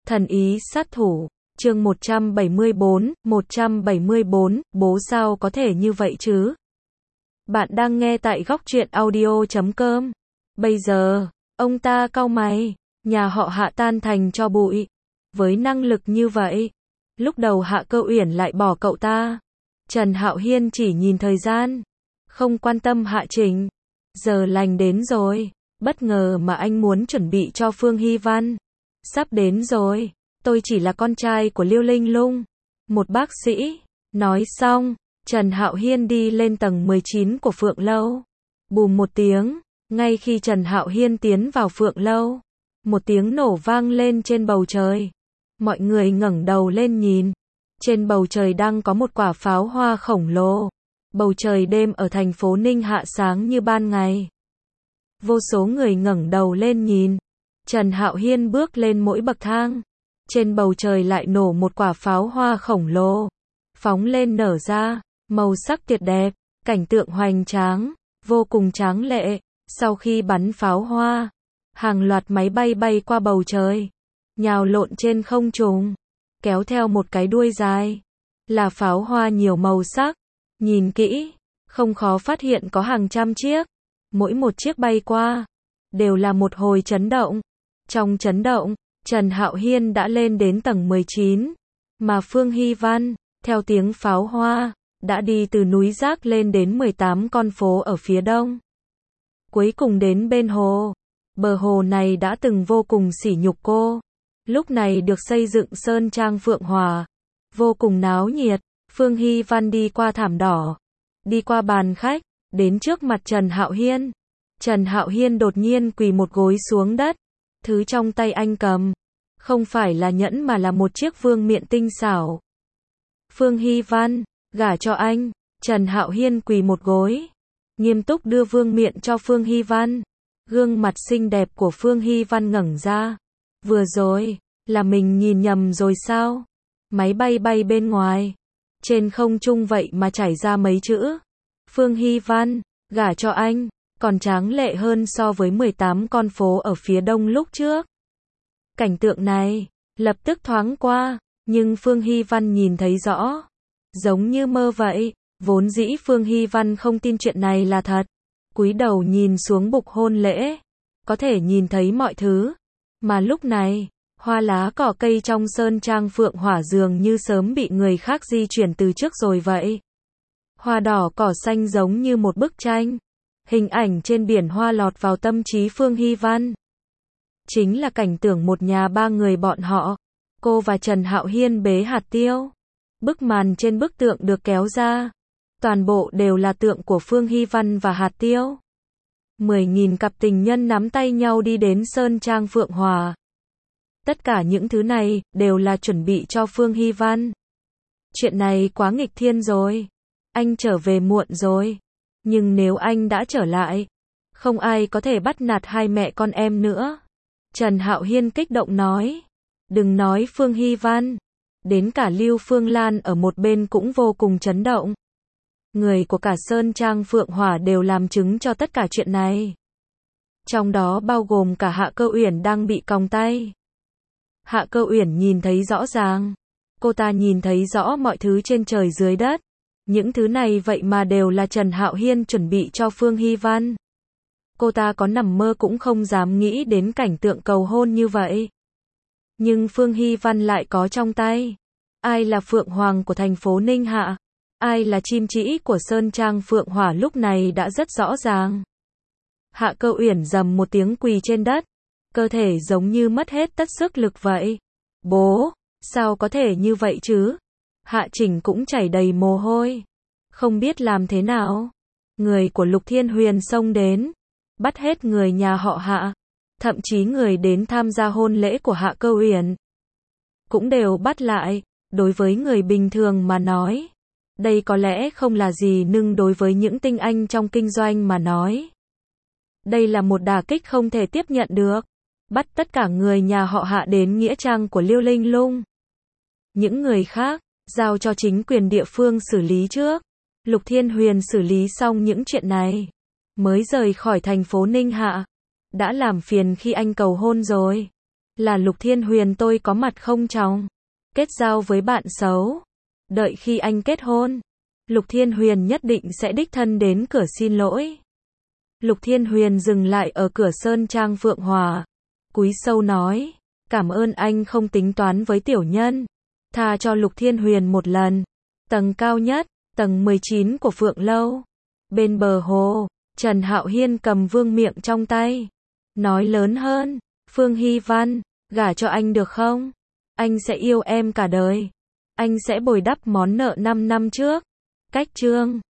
Thần ý sát thủ, chương 174, bố sao có thể như vậy chứ? Bạn đang nghe tại góc truyện audio.com. Bây giờ, ông ta cau mày, nhà họ Hạ tan thành tro bụi. Với năng lực như vậy, lúc đầu Hạ Cơ Uyển lại bỏ cậu ta. Trần Hạo Hiên chỉ nhìn thời gian, không quan tâm Hạ Trình. Giờ lành đến rồi, bất ngờ mà anh muốn chuẩn bị cho Phương Hy Văn. Sắp đến rồi, tôi chỉ là con trai của Liêu Linh Lung. Một bác sĩ, nói xong, Trần Hạo Hiên đi lên tầng 19 của Phượng Lâu. Bùm một tiếng, ngay khi Trần Hạo Hiên tiến vào Phượng Lâu, một tiếng nổ vang lên trên bầu trời. Mọi người ngẩng đầu lên nhìn. Trên bầu trời đang có một quả pháo hoa khổng lồ. Bầu trời đêm ở thành phố Ninh Hạ sáng như ban ngày. Vô số người ngẩng đầu lên nhìn. Trần Hạo Hiên bước lên mỗi bậc thang. Trên bầu trời lại nổ một quả pháo hoa khổng lồ. Phóng lên nở ra, màu sắc tuyệt đẹp, cảnh tượng hoành tráng, vô cùng tráng lệ. Sau khi bắn pháo hoa, hàng loạt máy bay bay qua bầu trời, nhào lộn trên không trung, kéo theo một cái đuôi dài. Là pháo hoa nhiều màu sắc. Nhìn kỹ, không khó phát hiện có hàng trăm chiếc. Mỗi một chiếc bay qua, đều là một hồi chấn động. Trong chấn động, Trần Hạo Hiên đã lên đến tầng 19. Mà Phương Hy Văn, theo tiếng pháo hoa, đã đi từ núi Rác lên đến 18 con phố ở phía đông. Cuối cùng đến bên hồ. Bờ hồ này đã từng vô cùng sỉ nhục cô. Lúc này được xây dựng sơn trang Phượng Hòa. Vô cùng náo nhiệt. Phương Hy Văn đi qua thảm đỏ. Đi qua bàn khách. Đến trước mặt Trần Hạo Hiên. Trần Hạo Hiên đột nhiên quỳ một gối xuống đất. Thứ trong tay anh cầm, không phải là nhẫn mà là một chiếc vương miện tinh xảo. Phương Hy Văn, gả cho anh. Trần Hạo Hiên quỳ một gối, nghiêm túc đưa vương miện cho Phương Hy Văn. Gương mặt xinh đẹp của Phương Hy Văn ngẩng ra. Vừa rồi, là mình nhìn nhầm rồi sao? Máy bay bay bên ngoài, trên không trung vậy mà chảy ra mấy chữ. Phương Hy Văn, gả cho anh, còn tráng lệ hơn so với 18 con phố ở phía đông lúc trước. Cảnh tượng này, lập tức thoáng qua, nhưng Phương Hy Văn nhìn thấy rõ. Giống như mơ vậy, vốn dĩ Phương Hy Văn không tin chuyện này là thật. Cúi đầu nhìn xuống bục hôn lễ, có thể nhìn thấy mọi thứ. Mà lúc này, hoa lá cỏ cây trong sơn trang Phượng Hỏa dường như sớm bị người khác di chuyển từ trước rồi vậy. Hoa đỏ cỏ xanh giống như một bức tranh. Hình ảnh trên biển hoa lọt vào tâm trí Phương Hy Văn. Chính là cảnh tượng một nhà ba người bọn họ. Cô và Trần Hạo Hiên bế hạt tiêu. Bức màn trên bức tượng được kéo ra. Toàn bộ đều là tượng của Phương Hy Văn và hạt tiêu. 10.000 cặp tình nhân nắm tay nhau đi đến sơn trang Phượng Hòa. Tất cả những thứ này đều là chuẩn bị cho Phương Hy Văn. Chuyện này quá nghịch thiên rồi. Anh trở về muộn rồi. Nhưng nếu anh đã trở lại, không ai có thể bắt nạt hai mẹ con em nữa. Trần Hạo Hiên kích động nói. Đừng nói Phương Hy Văn, đến cả Lưu Phương Lan ở một bên cũng vô cùng chấn động. Người của cả sơn trang Phượng Hỏa đều làm chứng cho tất cả chuyện này. Trong đó bao gồm cả Hạ Cơ Uyển đang bị còng tay. Hạ Cơ Uyển nhìn thấy rõ ràng. Cô ta nhìn thấy rõ mọi thứ trên trời dưới đất. Những thứ này vậy mà đều là Trần Hạo Hiên chuẩn bị cho Phương Hy Văn. Cô ta có nằm mơ cũng không dám nghĩ đến cảnh tượng cầu hôn như vậy. Nhưng Phương Hy Văn lại có trong tay. Ai là Phượng Hoàng của thành phố Ninh Hạ? Ai là chim trĩ của sơn trang Phượng Hỏa lúc này đã rất rõ ràng. Hạ Cơ Uyển rầm một tiếng quỳ trên đất. Cơ thể giống như mất hết tất sức lực vậy. Bố, sao có thể như vậy chứ? Hạ Trình cũng chảy đầy mồ hôi. Không biết làm thế nào. Người của Lục Thiên Huyền xông đến. Bắt hết người nhà họ Hạ. Thậm chí người đến tham gia hôn lễ của Hạ Cơ Uyển cũng đều bắt lại. Đối với người bình thường mà nói, đây có lẽ không là gì, nhưng đối với những tinh anh trong kinh doanh mà nói, đây là một đả kích không thể tiếp nhận được. Bắt tất cả người nhà họ Hạ đến nghĩa trang của Liêu Linh Lung. Những người khác giao cho chính quyền địa phương xử lý trước. Lục Thiên Huyền xử lý xong những chuyện này, mới rời khỏi thành phố Ninh Hạ. Đã làm phiền khi anh cầu hôn rồi. Là Lục Thiên Huyền tôi có mặt không chồng. Kết giao với bạn xấu. Đợi khi anh kết hôn, Lục Thiên Huyền nhất định sẽ đích thân đến cửa xin lỗi. Lục Thiên Huyền dừng lại ở cửa Sơn Trang Phượng Hòa. Cúi sâu nói, cảm ơn anh không tính toán với tiểu nhân. Tha cho Lục Thiên Huyền một lần. Tầng cao nhất, tầng 19 của Phượng Lâu. Bên bờ hồ, Trần Hạo Hiên cầm vương miện trong tay. Nói lớn hơn, Phương Hy Văn, gả cho anh được không? Anh sẽ yêu em cả đời. Anh sẽ bồi đắp món nợ 5 năm trước. Cách chương